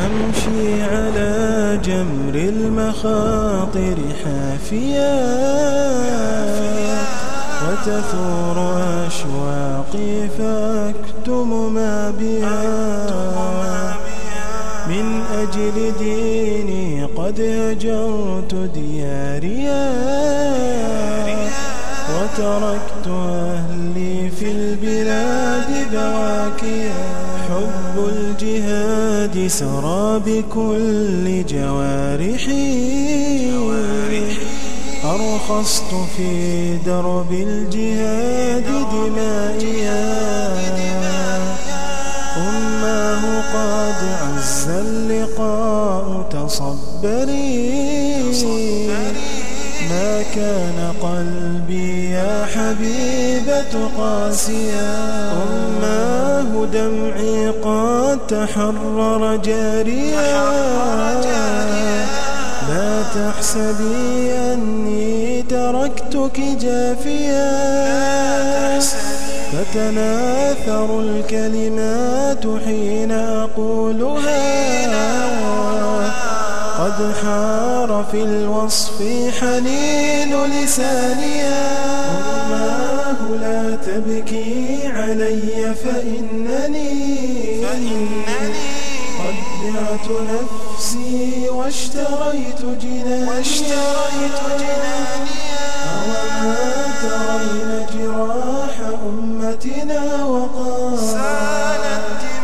أمشي على جمر المخاطر حافيا وتثور أشواقي فأكتم ما بها من أجل ديني قد هجرت دياريا وتركت أهلي في البلاد بواكيا حب الجهاد سرى بكل جوارحي أرخصت في درب الجهاد دمائيا أماه قد عز اللقاء تصبري ما كان قلبي يا حبيبة قاسيا أماه دمعي قد تحرر جاريا لا تحسبي أني تركتك جافيا تتناثر الكلمات حين أقولها قد حار في الوصف حنين لسانيا أماه لا تبكي علي فإنني قد بعت نفسي واشتريت جناني أوما ترين جراح أمتنا وقال